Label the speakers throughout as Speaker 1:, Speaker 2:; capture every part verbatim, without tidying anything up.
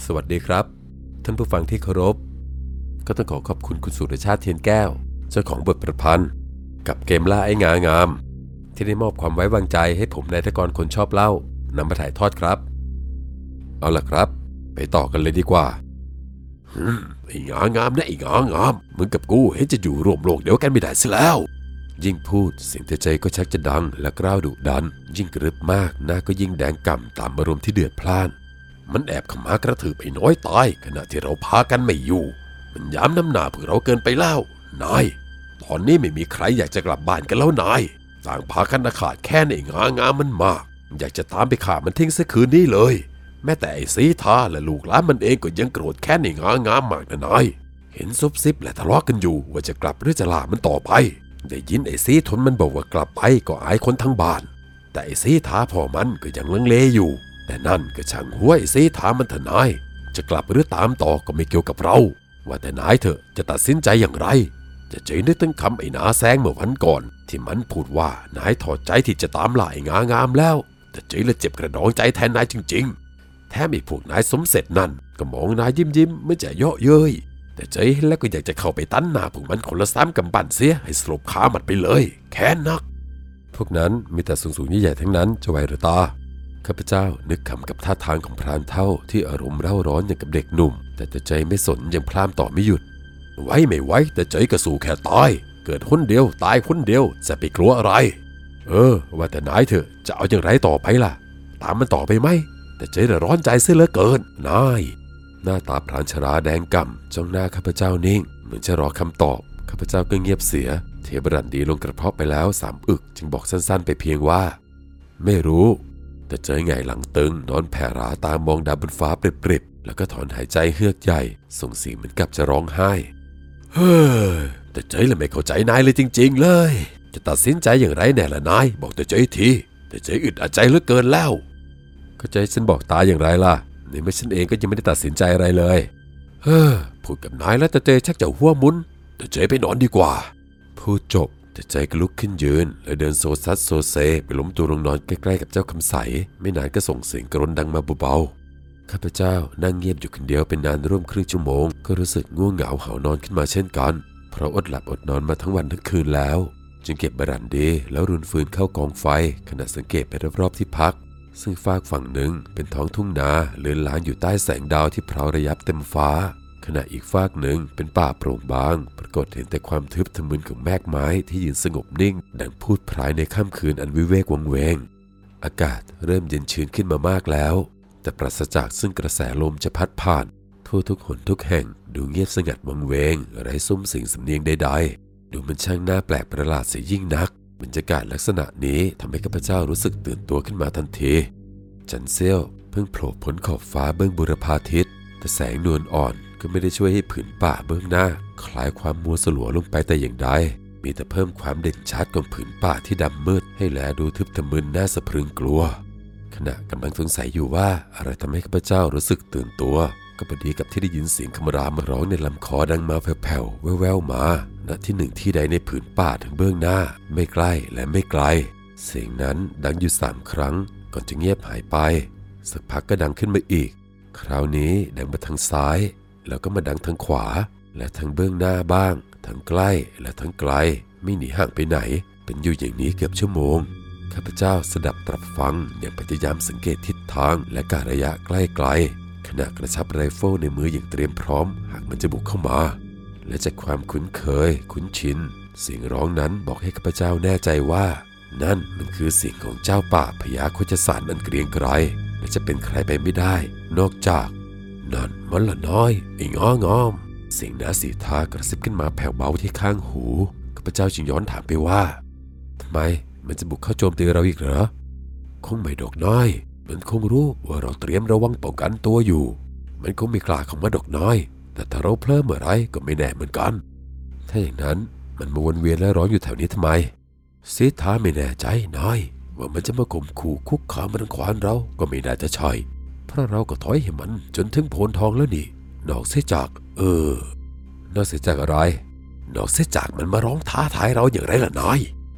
Speaker 1: สวัสดีครับท่านผู้ฟังที่เคารพก็ต้องขอขอบคุณคุณสุรชาติเทียนแก้วเจ้าของบทประพันธ์กับเกมล่าไอ้งางามที่ได้มอบความไว้วางใจให้ผมนายทกรคนชอบเล่านำมาถ่ายทอดครับเอาล่ะครับไปต่อกันเลยดีกว่าไอ้งางามนะไอ้งางามมึงกับกูเห็นจะอยู่ร่วมโลกเดียวกันไม่ได้ซะแล้วยิ่งพูดเสียงใจก็ชักจะดังและกร้าวดุดันยิ่งกรึบมากหน้าก็ยิ่งแดงก่ำตามอารมณ์ที่เดือดพล่านมันแอบขมากระถือไปน้อยตายขณะที่เราพากันไม่อยู่มันย้ำน้ำหน้าพวกเราเกินไปแล้วนายตอนนี้ไม่มีใครอยากจะกลับบ้านกันแล้วนายต่างพากันขาดแค่ในงางามมันมากอยากจะตามไปฆ่ามันทิ้งซะคืนนี้เลยแม้แต่ไอ้สีทาและลูกหลานมันเองก็ยังโกรธแค้นในงางามมากนะนายเห็นซุบซิบและทะเลาะกันอยู่ว่าจะกลับหรือจะลามันต่อไปได้ยินไอ้สีทนมันบอกว่ากลับไปก็อายคนทั้งบ้านแต่ไอ้สีทาพ่อมันก็ยังลังเลอยู่แต่นั่นก็ช่างหัวไอ้สีทามันเถอะนายจะกลับหรือตามต่อก็ไม่เกี่ยวกับเราว่าแต่นายเถอะจะตัดสินใจอย่างไรจะเจนึกถึงคำไอ้นาแซงเมื่อวันก่อนที่มันพูดว่านายถอดใจที่จะตามล่าไอ้งางามแล้วแต่เจละเจ็บกระดองใจแทนนายจริงๆแถมไอ้พวกนายสมเสร็จนั่นก็มองนายยิ้มยิ้มไม่จะเยาะเย้ยแต่เจเห็นแล้วก็อยากจะเข้าไปตั้นหน้าพวกมันคนละสามกำปั้นเสียให้สลบขาหมัดไปเลยแค้นนักพวกนั้นมีแต่สูงๆใหญ่ๆทั้งนั้นจะไหวหรือตาข้าพเจ้านึกขำกับท่าทางของพรานเฒ่าที่อารมณ์เร่าร้อนอย่างกับเด็กหนุ่มแต่ใจไม่สนยังพลามต่อไม่หยุดไว้ไม่ไว้แต่ใจก็สู้แค่ตายเกิดคนเดียวตายคนเดียวจะไปกลัวอะไรเออว่าแต่นายเถอะจะเอาอย่างไรต่อไปล่ะตามมันต่อไปไหมแต่ใจน่ะร้อนใจเสียเหลือเกินนายหน้าตาพรานชราแดงก่ำจ้องหน้าข้าพเจ้านิ่งเหมือนจะรอคำตอบข้าพเจ้าก็เงียบเสียเทบรันดีลงกระเพาะไปแล้วสามอึกจึงบอกสั้นๆไปเพียงว่าไม่รู้แต่เจอไงหลังตึงนอนแผ่ราตามองดาวบนฟ้าปริบๆแล้วก็ถอนหายใจเฮือกใหญ่ส่งเสียงเหมือนกับจะร้องไห้เฮ้ยแต่เจเลยไม่เข้าใจนายเลยจริงๆเลยจะตัดสินใจอย่างไรแน่ละนายบอกแต่เจทีแต่เจอึดอัดใจเหลือเกินแล้วก็ใจฉันบอกตาอย่างไรล่ะในเมื่อฉันเองก็ยังไม่ได้ตัดสินใจอะไรเลยเฮ้อพูดกับนายแล้วแต่เจชักจะหัวมุนแต่เจไปนอนดีกว่าพูดจบแต่ใจก็ลุกขึ้นยืนแล้วเดินโซซัดโซเซไปล้มตัวลงนอนใกล้ๆกับเจ้าคำใสไม่นานก็ส่งเสียงกรนดังมาเบาๆข้าพเจ้านั่งเงียบอยู่คนเดียวเป็นนานร่วมครึ่งชั่วโมงก็รู้สึกง่วงเหงาหาวนอนขึ้นมาเช่นกันเพราะอดหลับอดนอนมาทั้งวันทั้งคืนแล้วจึงเก็บบรันดีแล้วรุนฟืนเข้ากองไฟขณะสังเกตไปรอบๆที่พักซึ่งฟากฝั่งหนึ่งเป็นท้องทุ่งนาเลือนลางอยู่ใต้แสงดาวที่พราวระยับเต็มฟ้าขณะอีกฟากหนึ่งเป็นป่าโปร่งบางปรากฏเห็นแต่ความทึบทะมึนของแมกไม้ที่ยืนสงบนิ่งดังพูดพรายในค่ำคืนอันวิเวกวังเวงอากาศเริ่มเย็นชื้นขึ้นมามากแล้วแต่ปราศจากซึ่งกระแสลมจะพัดผ่านทั่วทุกหนทุกแห่งดูเงียบสงัดวังเวงไร้ซุ้มเสียงสำเนียงใดๆดูมันช่างน่าแปลกประหลาดเสียยิ่งนักบรรยากาศลักษณะนี้ทำให้ข้าพเจ้ารู้สึกตื่นตัวขึ้นมาทันทีจันเซี่ยวเพิ่งโผล่พ้นขอบฟ้าเบื้องบุรพาทิตแต่แสงนวลอ่อนก็ไม่ได้ช่วยให้ผืนป่าเบื้องหน้าคลายความมัวสลัวลงไปแต่อย่างใดมีแต่เพิ่มความเด่นชัดของผืนป่าที่ดำมืดให้แลดูทึบทะมึนน่าสะพรึงกลัวขณะกำลังสงสัยอยู่ว่าอะไรทำให้ข้าพเจ้ารู้สึกตื่นตัวก็พอดีกับที่ได้ยินเสียงคำรามมาร้องในลำคอดังมาแผ่วๆแว่วๆมาณที่หนึ่งที่ใดในผืนป่าทั้งเบื้องหน้าไม่ใกล้และไม่ไกลเสียงนั้นดังอยู่สามครั้งก่อนจะเงียบหายไปสักพักก็ดังขึ้นมาอีกคราวนี้ดังมาทางซ้ายแล้วก็มาดังทางขวาและทางเบื้องหน้าบ้างทางใกล้และทางไกลไม่หนีห่างไปไหนเป็นอยู่อย่างนี้เกือบชั่วโมงข้าพเจ้าสดับตรับฟังอย่างพยายามสังเกตทิศทางและการะยะใกล้ไกลขณะกระชับไรเฟิลในมืออย่างเตรียมพร้อมหากมันจะบุกเข้ามาและจากความคุ้นเคยคุ้นชินเสียงร้องนั้นบอกให้ข้าพเจ้าแน่ใจว่านั่นมันคือเสียงของเจ้าป่าพญาโคจสารอันเกรียงไกรและจะเป็นใครไปไม่ได้นอกจากนั่นมันละน้อยไอ้งองอมเสียงนาสีทากระซิบขึ้นมาแผ่วเบาที่ข้างหูข้าพเจ้าจึงย้อนถามไปว่าทำไมมันจะบุกเข้าโจมตีเราอีกเหรอคงไม่ดอกน้อยมันคงรู้ว่าเราเตรียมระวังป้องกันตัวอยู่มันคงไม่กล้าเข้ามาดอกน้อยแต่ถ้าเราเพลิดเมื่อไรก็ไม่แน่เหมือนกันถ้าอย่างนั้นมันมาวนเวียนและร้อนอยู่แถวนี้ทำไมสีทาไม่แน่ใจน้อยว่ามันจะมาข่มขู่คุกคามมันขวานเราก็ไม่ได้จะใช่เพราะเราก็ถอยให้มันจนถึงโพนทองแล้วนี่นอกเสียจากเออนอกเสียจากอะไรนอกเสียจากมันมาร้องท้าทายเราอย่างไรล่ะนาย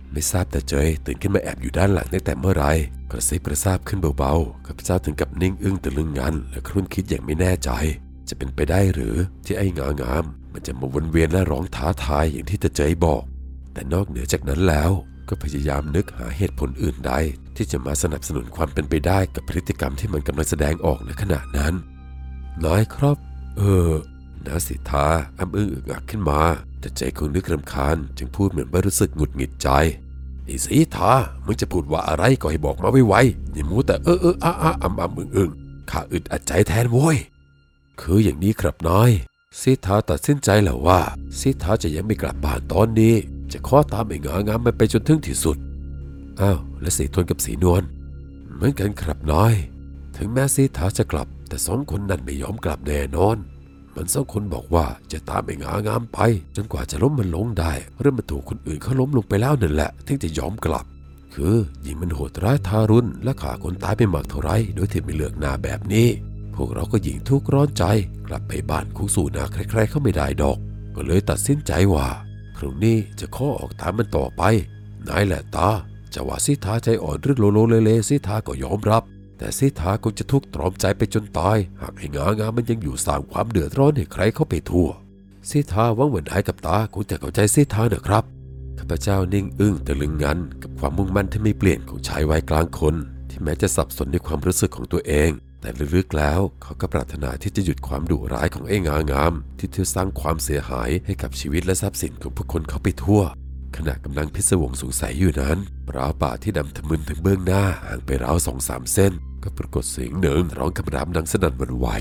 Speaker 1: ไม่ทราบแต่เจยตื่นขึ้นมาแอบอยู่ด้านหลังตั้งแต่เมื่อไรกระซิบกระซาบขึ้นเบาๆข้าพเจ้าถึงกับนิ่งอึ้งตะลึงงันและครุ่นคิดอย่างไม่แน่ใจจะเป็นไปได้หรือที่ไอ้งางามมันจะมาวนเวียนและร้องท้าทายอย่างที่ตาเจยบอกแต่นอกเหนือจากนั้นแล้วก็พยายามนึกหาเหตุผลอื่นใดที่จะมาสนับสนุนความเป็นไปได้กับพฤติกรรมที่มันกำลังแสดงออกในขณะนั้นน้อยครับเออนาสิทธาอ้ำอึ้งอึกอักขึ้นมาแต่ใจคงนึกรำคาญจึงพูดเหมือนว่ารู้สึกหงุดหงิดใจไอ้สิทธามึงจะพูดว่าอะไรก็ให้บอกมาไวๆอย่ามัวแต่เออเอออ้าอ้าอ้ำอ้ำอึ้งอึ้งข้าอึดอัดใจแทนโว้ยคืออย่างนี้ครับน้อยสิทธาตัดสินใจแล้วว่าสิทธาจะยังไม่กลับบ้านตอนนี้จะขอตามไอ้งางามมันไปจนถึงที่สุดอ้าวและสีทวนกับสีนวลเหมือนกันครับน้อยถึงแม้สิทธาจะกลับแต่สองคนนั้นไม่ยอมกลับแน่นอนมันสองคนบอกว่าจะตามไอ้งางามไปจนกว่าจะล้มมันลงได้หรือมันถูกคนอื่นเขาล้มลงไปแล้วนั่นแหละถึงจะยอมกลับคือยิ่งมันโหดร้ายทารุณและฆ่าคนตายไปมากเท่าไรโดยที่ไม่เลือกหน้าแบบนี้พวกเราก็ยิ่งทุกข์ร้อนใจกลับไปบ้านคงสู่หน้าใครๆเขาไม่ได้ดอกก็เลยตัดสินใจว่าพรุ่งนี้จะขอออกตามมันต่อไปนายแหละตาจะว่าสิทธาใจอ่อนหรือโลโลเลเลสิทธาก็ยอมรับแต่สิทธาคงจะทุกข์ตรอมใจไปจนตายหากไอ้งางามมันยังอยู่สร้างความเดือดร้อนให้ใครเข้าไปทั่วสิทธาหวังเหมือนนายกับตาคงจะเข้าใจสิทธาเนอะครับข้าพเจ้านิ่งอึ้งตะลึงงันกับความมุ่งมั่นที่ไม่เปลี่ยนของชายวัยกลางคนที่แม้จะสับสนในความรู้สึกของตัวเองแต่ลึกๆแล้วเขาก็ปรารถนาที่จะหยุดความดุร้ายของไอ้งางามที่เธอสร้างความเสียหายให้กับชีวิตและทรัพย์สินของผู้คนเข้าไปทั่วขณะกำลังพิศวงสงสัยอยู่นั้นราวป่าที่ดำทะมึนถึงเบื้องหน้าห่างไปราวสองสามเส้นก็ปรากฏเสียงหนึ่งร้องคำรามดังสนั่นหวั่นไหว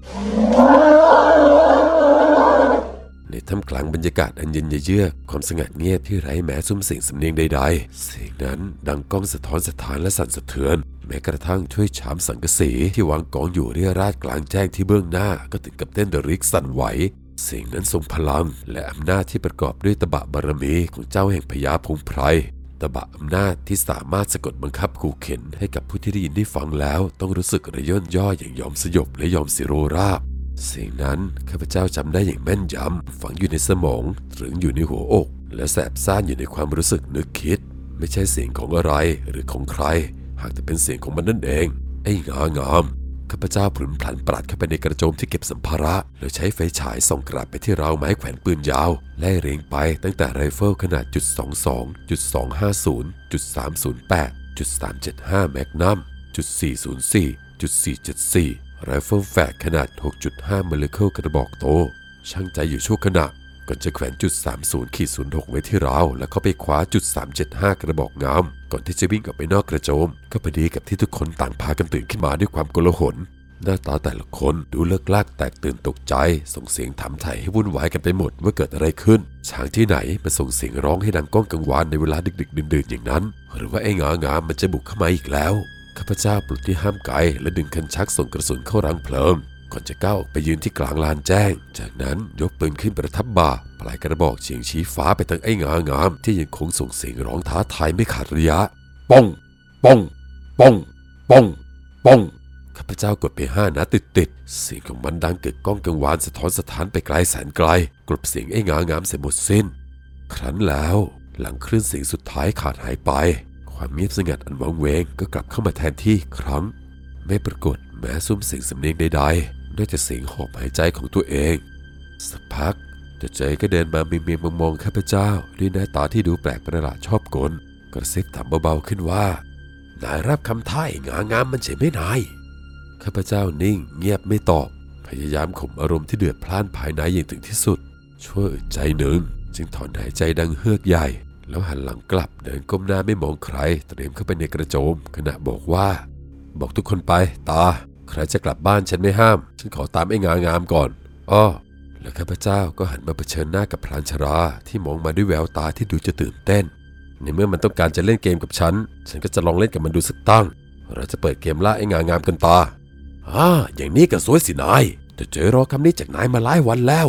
Speaker 1: ในท่ามกลางบรรยากาศอันเย็นเยือกความสงัดเงียบที่ไร้แม้ซุ้มเสียงสำเนียงใดๆเสียงนั้นดังก้องสะท้อนสถานและสั่นสะเทือนแม้กระทั่งถ้วยชามสังกะสีที่วางกองอยู่เรี่ยราดกลางแจ้งที่เบื้องหน้าก็ถึงกับเต้นระริกสั่นไหวเสียงนั้นทรงพลังและอำนาจที่ประกอบด้วยตบะบารมีของเจ้าแห่งพญาพงไพรตบะอำนาจที่สามารถสะกดบังคับขู่เข็นให้กับผู้ที่ได้ยินได้ฟังแล้วต้องรู้สึกระย่นย่ออย่างยอมสยบและยอมสิโรราบเสียงนั้นข้าพเจ้าจำได้อย่างแม่นยำฝังอยู่ในสมองตรึงอยู่ในหัวอกและแสบซ่านอยู่ในความรู้สึกนึกคิดไม่ใช่เสียงของอะไรหรือของใครหากแต่เป็นเสียงของมันนั่นเองไอ้งางามข้าพเจ้าพลุนพลันปราดเข้าไปในกระโจมที่เก็บสัมภาระแล้วใช้ไฟฉายส่องกลับไปที่ราวไม้แขวนปืนยาวไล่เรียงไปตั้งแต่ไรเฟิลขนาดจุดสองสองจุดสองห้าศูนย์จุดสามศูนย์แปดจุดสามเจ็ดห้าแมกนัมจุดสี่ศูนย์สี่จุดสี่เจ็ดสี่ไรเฟิลแฝกขนาด หกจุดห้า มิลลิเคิลกระบอกโตช่างใจอยู่ชั่วขณะก่อนจะแขวนจุดสามสิบขีดศูนย์หกไว้ที่ราวแล้วเข้าไปคว้าจุดสามเจ็ดห้ากระบอกงามก่อนที่จะวิ่งออกไปนอกกระโจมก็พอดีกับที่ทุกคนต่างพากันตื่นขึ้นมาด้วยความโกลาหลหน้าตาแต่ละคนดูเลิกลากแตกตื่นตกใจส่งเสียงถามไถ่ให้วุ่นวายกันไปหมดว่าเกิดอะไรขึ้นช้างที่ไหนมาส่งเสียงร้องให้ดังก้องกังวานในเวลาดึกๆดื่นๆอย่างนั้นหรือว่าไอ้งางามมันจะบุกเข้ามาอีกแล้วข้าพเจ้าปลุกที่ห้ามไกลและดึงคันชักส่งกระสุนเข้ารังเพลิงก่อนจะก้าวออกไปยืนที่กลางลานแจ้งจากนั้นยกปืนขึ้นประทับบ่าปลายกระบอกเฉียงชี้ฟ้าไปทางไอ้งางามที่ยังคงส่งเสียงร้องท้าทายไม่ขาดระยะป้องป้องป้องป้องป้องข้าพเจ้ากดไปห้านัดติดๆเสียงของมันดังกึกก้องกังวานสะท้อนสถานไปไกลแสนไกลกลบเสียงไอ้งางามเสียหมดสิ้นครั้นแล้วหลังคลื่นเสียงสุดท้ายขาดหายไปความเงียบสงัดอันวังเวงก็กลับเข้ามาแทนที่อีกครั้งไม่ปรากฏแม้ซุ้มเสียงสำเนียงใดๆนอกจากเสียงหอบหายใจของตัวเองสักพักเจ้าใจก็เดินมาเมียๆมองๆข้าพเจ้าด้วยหน้าตาที่ดูแปลกประหลาดชอบกลกระซิบถามเบาๆขึ้นว่านายรับคำท้ายงางามมันใช่ไหมนายข้าพเจ้านิ่งเงียบไม่ตอบพยายามข่มอารมณ์ที่เดือดพล่านภายในอย่างถึงที่สุดชั่วอึดใจหนึ่งจึงถอนหายใจดังเฮือกใหญ่แล้วหันหลังกลับเดินก้มหน้าไม่มองใครเตรียมเข้าไปในกระโจมขณะบอกว่าบอกทุกคนไปตาใครจะกลับบ้านฉันไม่ห้ามฉันขอตามไอ้งางามก่อนอ้อแล้วข้าพเจ้าก็หันมาเผชิญหน้ากับพลานชราที่มองมาด้วยแววตาที่ดูจะตื่นเต้นในเมื่อมันต้องการจะเล่นเกมกับฉันฉันก็จะลองเล่นกับมันดูสักตั้งเราจะเปิดเกมล่าไอ้งางามกันตาอ่าอย่างนี้ก็สวยสินายจะเจอรอคำนี้จากนายมาหลายวันแล้ว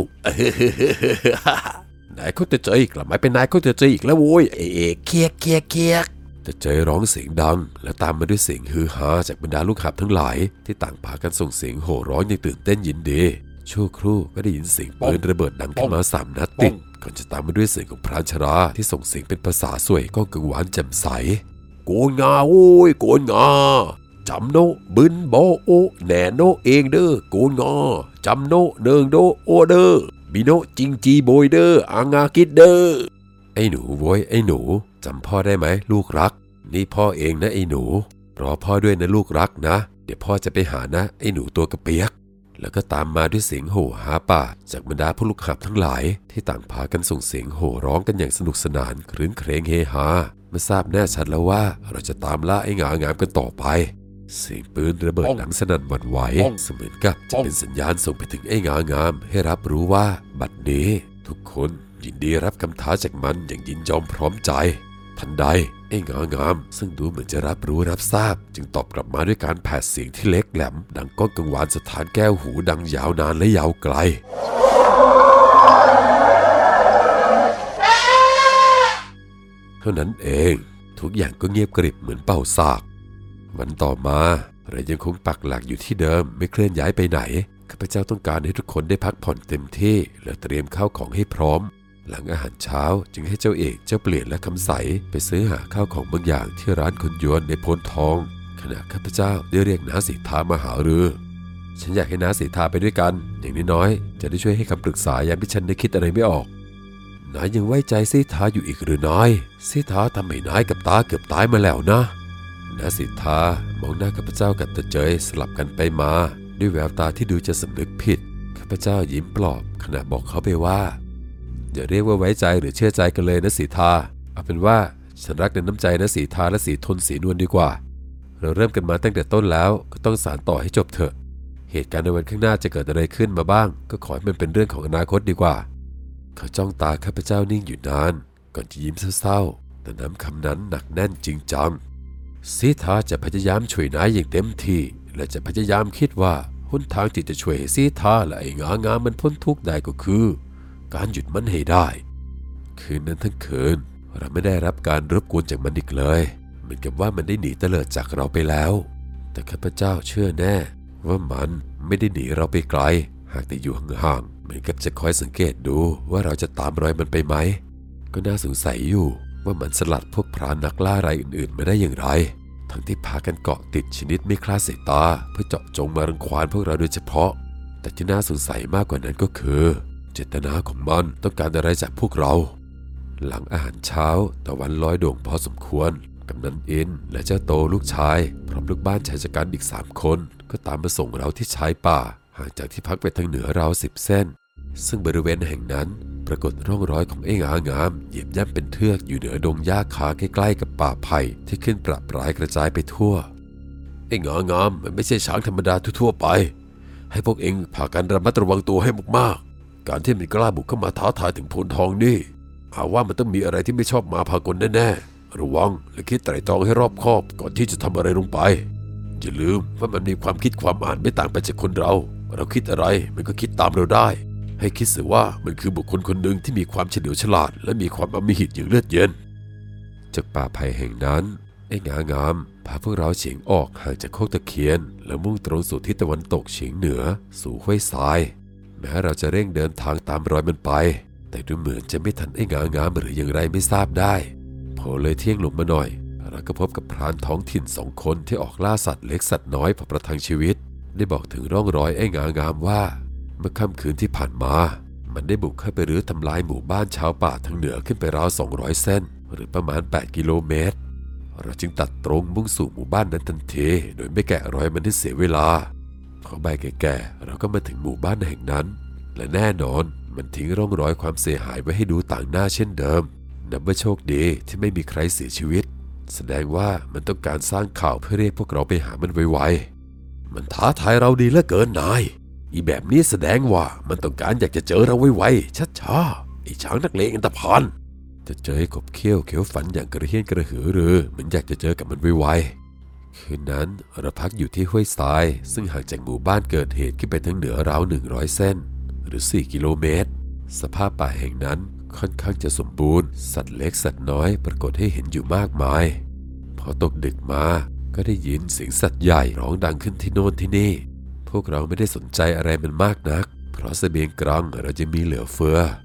Speaker 1: นายเขาจะเจออีกหรือไม่เป็นนายเขาจะเจออีกแล้วโว้ยเอ๊ะเคียกเคียกเคียกจะเจอร้องเสียงดังและตามมาด้วยเสียงฮือฮาจากบรรดาลูกหาบทั้งหลายที่ต่างพากันส่งเสียงโห่ร้องอย่างตื่นเต้นยินดีชั่วครู่ก็ได้ยินเสียงปืนระเบิดดังขึ้นมาสามนัดติดก่อนจะตามมาด้วยเสียงของพรานชราที่ส่งเสียงเป็นภาษาสวยก้องกังวานแจ่มใสโกนงาโอ้ยโกนงาจำโนบึนโบโอแหน่โนเองเด้อโกนงาจำโนเนิงโดโอเด้อบิโนจิงจีโบยเด้ออางาคิดเด้อไอ้หนูโว้ยไอ้หนูจำพ่อได้ไหมลูกรักนี่พ่อเองนะไอ้หนูรอพ่อด้วยนะลูกรักนะเดี๋ยวพ่อจะไปหานะไอ้หนูตัวกระเปียกแล้วก็ตามมาด้วยเสียงโห่หาป่าจากบรรดาผู้ลูกหับทั้งหลายที่ต่างพากันส่งเสียงโห่ร้องกันอย่างสนุกสนานครื้นเครงเฮฮาเมื่อทราบแน่ชัดแล้วว่าเราจะตามล่าไอ้งางามกันต่อไปเสียงปืนระเบิดดังสนั่นหวั่นไหวเสมือนกับจะเป็นสัญญาณส่งไปถึงไอ้งางามให้รับรู้ว่าบัดนี้ทุกคนยินดีรับคำท้าจากมันอย่างยินยอมพร้อมใจทันใดไอ้งางามซึ่งดูเหมือนจะรับรู้รับทราบจึงตอบกลับมาด้วยการแผดเสียงที่เล็กแหลมดังก้องกังวานสถานแก้วหูดังยาวนานและยาวไกลเท่านั้นเองทุกอย่างก็เงียบกริบเหมือนเป่าสากวันต่อมาเรายังคงปักหลักอยู่ที่เดิมไม่เคลื่อนย้ายไปไหนข้าพเจ้าต้องการให้ทุกคนได้พักผ่อนเต็มที่และเตรียมข้าวของให้พร้อมหลังอาหารเช้าจึงให้เจ้าเอกเจ้าเปลี่ยนและคำใสไปซื้อหาข้าวของบางอย่างที่ร้านคนยวนในโพนทองขณะข้าพเจ้าได้เรียกน้าสีทามาหารือฉันอยากให้น้าสีทาไปด้วยกันอย่างน้อยๆจะได้ช่วยให้คำปรึกษายามที่ฉันได้คิดอะไรไม่ออกนายยังไว้ใจสีทาอยู่อีกหรือนายสีทาทำให้นายกับตาเกือบตายมาแล้วนะน้าสีทามองหน้าข้าพเจ้ากับตาเจยสลับกันไปมาด้วยแววตาที่ดูจะสำนึกผิดข้าพเจ้ายิ้มปลอบขณะบอกเขาไปว่าอย่าเรียกว่าไว้ใจหรือเชื่อใจกันเลยนะสีทาเอาเป็นว่าฉันรักในน้ำใจนะสีทาและสีทนสีนวลดีกว่าเราเริ่มกันมาตั้งแต่ต้นแล้วก็ต้องสานต่อให้จบเถอะเหตุการณ์ในวันข้างหน้าจะเกิดอะไรขึ้นมาบ้างก็ขอให้มันเป็นเรื่องของอนาคตดีกว่าเขาจ้องตาข้าพเจ้านิ่งอยู่นานก่อนจะยิ้มเศร้าๆแต่น้ำคำนั้นหนักแน่นจริงจังสีทาจะพยายามช่วยนายอย่างเต็มที่และจะพยายามคิดว่าหนทางที่จะช่วยให้สีทาและไอ้งางามมันพ้นทุกข์ได้ก็คือการหยุดมันให้ได้คืนนั้นทั้งคืนเราไม่ได้รับการรบกวนจากมันอีกเลยเหมือนกับว่ามันได้หนีเตลิดจากเราไปแล้วแต่ข้าพเจ้าเชื่อแน่ว่ามันไม่ได้หนีเราไปไกลหากแต่อยู่ห่างๆเหมือนกับจะคอยสังเกตดูว่าเราจะตามรอยมันไปไหมก็น่าสงสัยอยู่ว่ามันสลัดพวกพรานนักล่ารายอื่นๆมาได้อย่างไรทั้งที่พากันเกาะติดชนิดไม่คลาดสายตาเพื่อเจาะจงมารังควานพวกเราโดยเฉพาะแต่ที่น่าสงสัยมากกว่านั้นก็คือเจตนาของมันต้องการอะไรจากพวกเราหลังอาหารเช้าตะวันลอยโด่งพอสมควรกำนันอินและเจ้าโตลูกชายพร้อมลูกบ้านชายชะกันอีกสามคนก็ตามมาส่งเราที่ชายป่าห่างจากที่พักไปทางเหนือราวสิบเส้นซึ่งบริเวณแห่งนั้นปรากฏร่องรอยของไอ้งางามเหยียบย่ำเป็นเทือกอยู่เหนือดงหญ้าคาใกล้ๆกับป่าไผ่ที่ขึ้นประปรายกระจายไปทั่วไอ้งางามมันไม่ใช่ช้างธรรมดาทั่วๆไปให้พวกเองพากันระมัดระวังตัวให้มากๆการที่มันกล้าบุกเข้ามาท้าทายถึงโพนทองนี่หาว่ามันต้องมีอะไรที่ไม่ชอบมาพากลแน่ๆระวังและคิดไตร่ตรองให้รอบคอบก่อนที่จะทำอะไรลงไปอย่าลืมว่ามันมีความคิดความอ่านไม่ต่างไปจากคนเราเราคิดอะไรมันก็คิดตามเราได้ให้คิดเสียว่ามันคือบุคคลคนหนึ่งที่มีความเฉลียวฉลาดและมีความอำมหิตอย่างเลือดเย็นจากป่าไผ่แห่งนั้นไอ้งางามพาพวกเราเฉียงออกห่างจากโคกตะเคียนและมุ่งตรงสู่ทิศตะวันตกเฉียงเหนือสู่ห้วยทรายแม้เราจะเร่งเดินทางตามรอยมันไปแต่ดูเหมือนจะไม่ทันไอ้งางามหรืออย่างไรไม่ทราบได้พอเลยเที่ยงลงมาหน่อยเราก็พบกับพรานท้องถิ่นสองคนที่ออกล่าสัตว์เล็กสัตว์น้อยเพื่อประทังชีวิตได้บอกถึงร่องรอยไอ้งางามว่าเมื่อค่ำคืนที่ผ่านมามันได้บุกเข้าไปรื้อทำลายหมู่บ้านชาวป่าทางเหนือขึ้นไปราวสองร้อยเส้นหรือประมาณแปดกิโลเมตรเราจึงตัดตรงมุ่งสู่หมู่บ้านนั้นทันทีโดยไม่แกะรอยมันให้เสียเวลาพอใบแก่ๆเราก็มาถึงหมู่บ้านแห่งนั้นและแน่นอนมันทิ้งร่องรอยความเสียหายไว้ให้ดูต่างหน้าเช่นเดิมนับว่าโชคดีที่ไม่มีใครเสียชีวิตแสดงว่ามันต้องการสร้างข่าวเพื่อเรียกพวกเราไปหามันไวๆมันท้าทายเราดีเหลือเกินนายอีแบบนี้แสดงว่ามันต้องการอยากจะเจอเราไวๆช้าๆไอ้ช้างนักเลงอันธพาลจะเจอให้กบเขี้ยวเขียวฝันอย่างกระเฮี้ยนกระหือรือเหมือนอยากจะเจอกับมันไวๆคืนนั้นเราพักอยู่ที่ห้วยทรายซึ่งห่างจากหมู่บ้านเกิดเหตุขึ้นไปทางเหนือราวหนึ่งร้อยเส้นหรือสี่กิโลเมตรสภาพป่าแห่งนั้นค่อนข้างจะสมบูรณ์สัตว์เล็กสัตว์น้อยปรากฏให้เห็นอยู่มากมายพอตกดึกมาก็ได้ยินเสียงสัตว์ใหญ่ร้องดังขึ้นที่โน่นที่นี่พวกเราไม่ได้สนใจอะไรมันมากนักเพราะเสบียงกลางเราจะมีเหลือเฟือพอ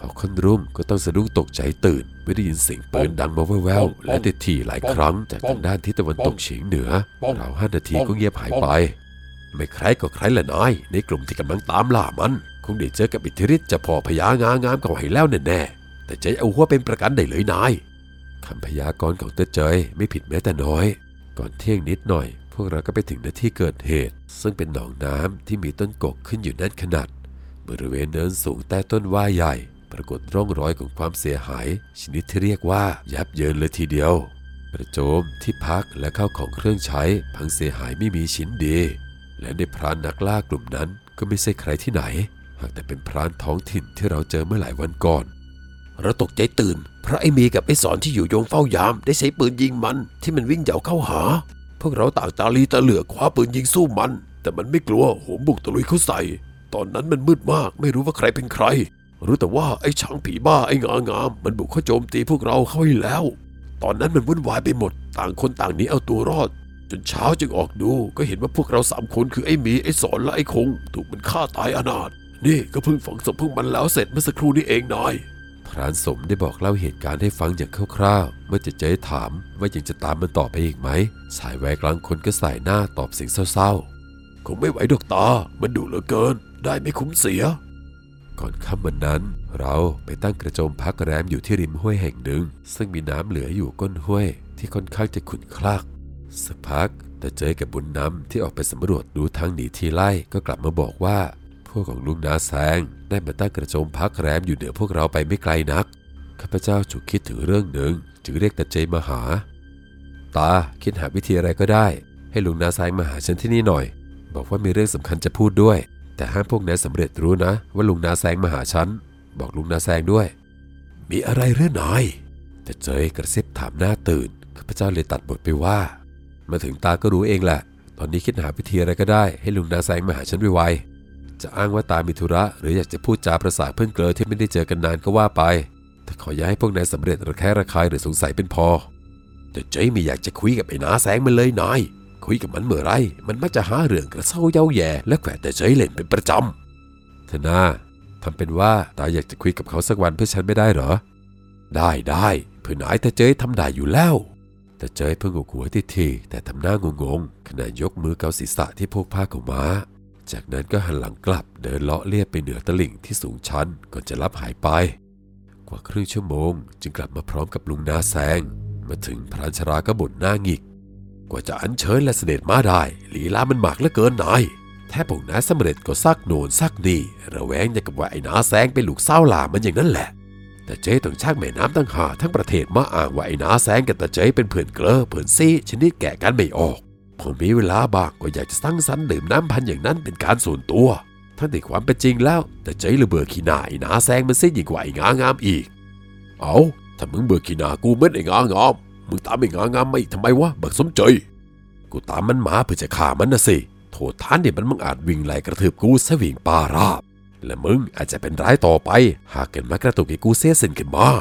Speaker 1: พอค่ำรุ่งก็ต้องสะดุ้งตกใจตื่นเมื่อได้ยินเสียงปืนดังมาแว่วๆและติดถี่หลายครั้งจากทางด้านทิศตะวันตกเฉียงเหนือราวห้านาทีก็เงียบหายไปไม่ใครก็ใครละนายในกลุ่มที่กำลังตามล่ามันคงได้เจอกับอิทธิฤทธิ์จะพอพญางางามเขาให้แล้วแน่ๆแต่ใจเอาหัวเป็นประกันได้เลยนายคำพยากรณ์ของเต้เจยไม่ผิดแม้แต่น้อยก่อนเที่ยงนิดหน่อยพวกเราก็ไปถึงณที่เกิดเหตุซึ่งเป็นหนองน้ำที่มีต้นกกขึ้นอยู่แน่นขนาดบริเวณเนินสูงใต้ต้นว่าใหญ่ปรากฏร่องรอยของความเสียหายชนิดที่เรียกว่ายับเยินเลยทีเดียวกระโจมที่พักและข้าวของเครื่องใช้พังเสียหายไม่มีชิ้นดีและในพรานนักล่ากลุ่มนั้นก็ไม่ใช่ใครที่ไหนหากแต่เป็นพรานท้องถิ่นที่เราเจอเมื่อหลายวันก่อนเราตกใจตื่นเพราะไอ้มีกับไอ้สอนที่อยู่โยงเฝ้ายามได้ใช้ปืนยิงมันที่มันวิ่งเหย่าเข้าหาพวกเราต่างตาลีตาเหลือกคว้าปืนยิงสู้มันแต่มันไม่กลัวโหมบุกตะลุยเข้าใส่ตอนนั้นมันมืดมากไม่รู้ว่าใครเป็นใครรู้แต่ว่าไอ้ช้างผีบ้าไอ้งางามมันบุกเข้าโจมตีพวกเราเข้าให้แล้วตอนนั้นมันวุ่นวายไปหมดต่างคนต่างหนีเอาตัวรอดจนเช้าจึงออกดูก็เห็นว่าพวกเราสามคนคือไอ้หมีไอ้สอนและไอ้คงถูกมันฆ่าตายอนาถนี่ก็เพิ่งฝังศพพวกมันแล้วเสร็จเมื่อสักครู่นี้เองนายพรานสมได้บอกเล่าเหตุการณ์ให้ฟังอย่างคร่าวๆเมื่อจะเจ๊ถามว่ายังจะตามมันต่อไปอีกไหมสายแวกกลางคนก็ใส่หน้าตอบเสียงเศร้าๆคงไม่ไหวดอกตามันดุเหลือเกินได้ไม่คุ้มเสียก่อนค่ำวันนั้นเราไปตั้งกระโจมพักแรมอยู่ที่ริมห้วยแห่งหนึ่งซึ่งมีน้ำเหลืออยู่ก้นห้วยที่ค่อนข้างจะขุ่นคลักสักพักแต่เจอกับบุญนำที่ออกไปสำรวจดูทางหนีทีไล่ก็กลับมาบอกว่าพวกของลุงนาแซงได้มาตั้งกระโจมพักแรมอยู่เหนือพวกเราไปไม่ไกลนักข้าพเจ้าฉุกคิดถึงเรื่องหนึ่งจึงเรียกตาเจมาหาตาคิดหาวิธีอะไรก็ได้ให้ลุงนาแซงมาหาฉันที่นี่หน่อยบอกว่ามีเรื่องสำคัญจะพูดด้วยแต่ห้ามพวกนายสำเร็จรู้นะว่าลุงนาแซงมาหาฉันบอกลุงนาแซงด้วยมีอะไรหรือนายแต่เจยกระซิบถามหน้าตื่นข้าพเจ้าเลยตัดบทไปว่ามาถึงตาก็รู้เองแหละตอนนี้คิดหาวิธีอะไรก็ได้ให้ลุงนาแซงมาหาฉันไวๆจะอ้างว่าตามีธุระหรืออยากจะพูดจาประสาเพื่อนเกลอที่ไม่ได้เจอกันนานก็ว่าไปแต่ขออย่าให้พวกนายสำเร็จระแคะระคายหรือสงสัยเป็นพอแต่เจยไม่อยากจะคุยกับไอ้นาแซงมันเลยนายคุยกับมันเมื่อไรมันมักจะหาเรื่องกระเซ้าเย้าแย่และแขวะแต่เจยเล่นเป็นประจำเธอหน้าทำเป็นว่าตาอยากจะคุยกับเขาสักวันเพื่อฉันไม่ได้เหรอได้ได้เพื่อนายแต่เจยทำได้อยู่แล้วแต่เจยเพิ่งงงหัวทีทีแต่ทำหน้างงงขณะยกมือเกาศีรษะที่พวกผ้าของม้าจากนั้นก็หันหลังกลับเดินเลาะเลียบไปเหนือตลิ่งที่สูงชันก่อนจะลับหายไปกว่าครึ่งชั่วโมงจึงกลับมาพร้อมกับลุงนาแซงมาถึงพรานชราก็บ่นหน้าหงิกกว่าจะอัญเชิญและเสด็จมาได้ลีลามันหมากเหลือเกินนายแทบพวกน้าสำเร็จก็ซักโน่นซักนี่ระแวงอย่างกับว่าไอ้นาแซงเป็นลูกเศร้าหลามันอย่างนั้นแหละแต่เจ๊ต้องชักแม่น้ำตั้งหาทั้งประเทศมาอ้างว่าไอ้นาแซงกับตาเจ๊เป็นเพื่อนเกลอเพื่อนซี่ชนิดแก่กันไม่ออกพอมีเวลาบ้างก็อยากจะสร้างสรรค์ดื่มน้ำพันอย่างนั้นเป็นการส่วนตัวทั้งที่ความเป็นจริงแล้วแต่เจ๊ระเบื่อขี้หน้าไอ้นาแซงมันซิยิ่งกว่าไอ้งางามอีกเอาถ้ามึงเบื่อขี้หน้ากูเหมือนไอ้งางามมึงตามไอ้งางามมาอีกทำไมวะบักสมใจกูตามมันมาเพื่อจะฆ่ามันนะสิโทษฐานเนี่ยมันมึงอาจวิ่งไล่กระทืบกูซะวิ่งป่าราบและมึงอาจจะเป็นร้ายต่อไปหากเกิดมากระตุกให้กูเสียสิ้นขึ้นมา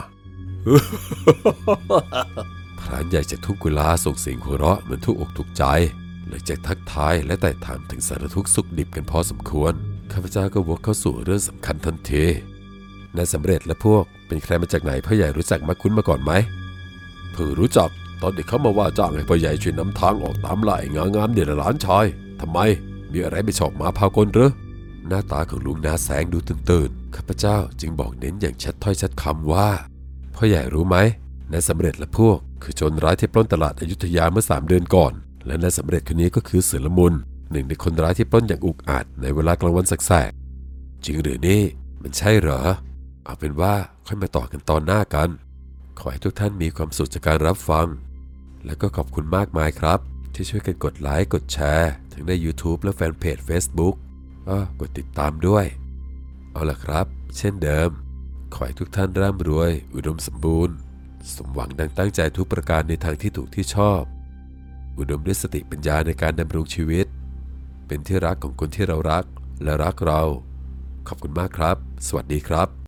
Speaker 1: พรานใหญ่จากทุกกุลาส่งเสียงหัวเราะเหมือนทุกอกทุกใจหลังจากทักทายและไต่ถามถึงสารทุกข์สุขดิบกันพอสมควรข้าพเจ้าก็วกเข้าสู่เรื่องสำคัญทันทีนายสำเร็จและพวกเป็นใครมาจากไหนพ่อใหญ่รู้จักมักคุ้นมาก่อนไหมเพิ่งรู้จักตอนเด็กเขามาว่าจ้างให้พ่อใหญ่ช่วยนำทางออกตามล่าไอ้งางามเดี๋ยวหลานชายทำไมมีอะไรไม่ชอบมาพากลหรือหน้าตาของลุงนาแสงดูตื่นๆข้าพเจ้าจึงบอกเน้นอย่างชัดถ้อยชัดคำว่าพ่อใหญ่รู้ไหมนายสำเร็จและพวกคือโจรร้ายที่ปล้นตลาดอยุธยาเมื่อสามเดือนก่อนและนายสำเร็จคนนี้ก็คือเสือละมุนหนึ่งในคนร้ายที่ปล้นอย่างอุกอาจในเวลากลางวันแสกๆจริงหรือนี่มันใช่เหรอเอาเป็นว่าค่อยมาต่อกันตอนหน้ากันขอให้ทุกท่านมีความสุขจากการรับฟังและก็ขอบคุณมากมายครับที่ช่วยกันกดไลค์กดแชร์ทั้งใน YouTube และแฟนเพจ Facebook อ้อกดติดตามด้วยเอาล่ะครับเช่นเดิมขอให้ทุกท่านร่ำรวยอุดมสมบูรณ์สมหวังดังตั้งใจทุกประการในทางที่ถูกที่ชอบอุดมด้วยสติปัญญาในการดำรงชีวิตเป็นที่รักของคนที่เรารักและรักเราขอบคุณมากครับสวัสดีครับ